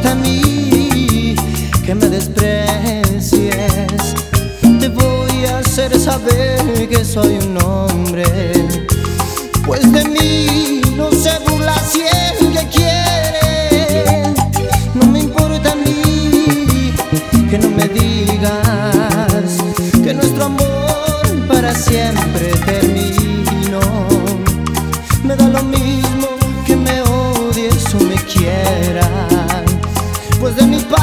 importa a mí que me desprecies. Te voy a hacer saber que soy un hombre, pues de mí no se burla si es que quiere. No me importa a mí que no me digas que nuestro amor para siempre terminó. Me da lo mismo que me odies o me quieras, pues de mi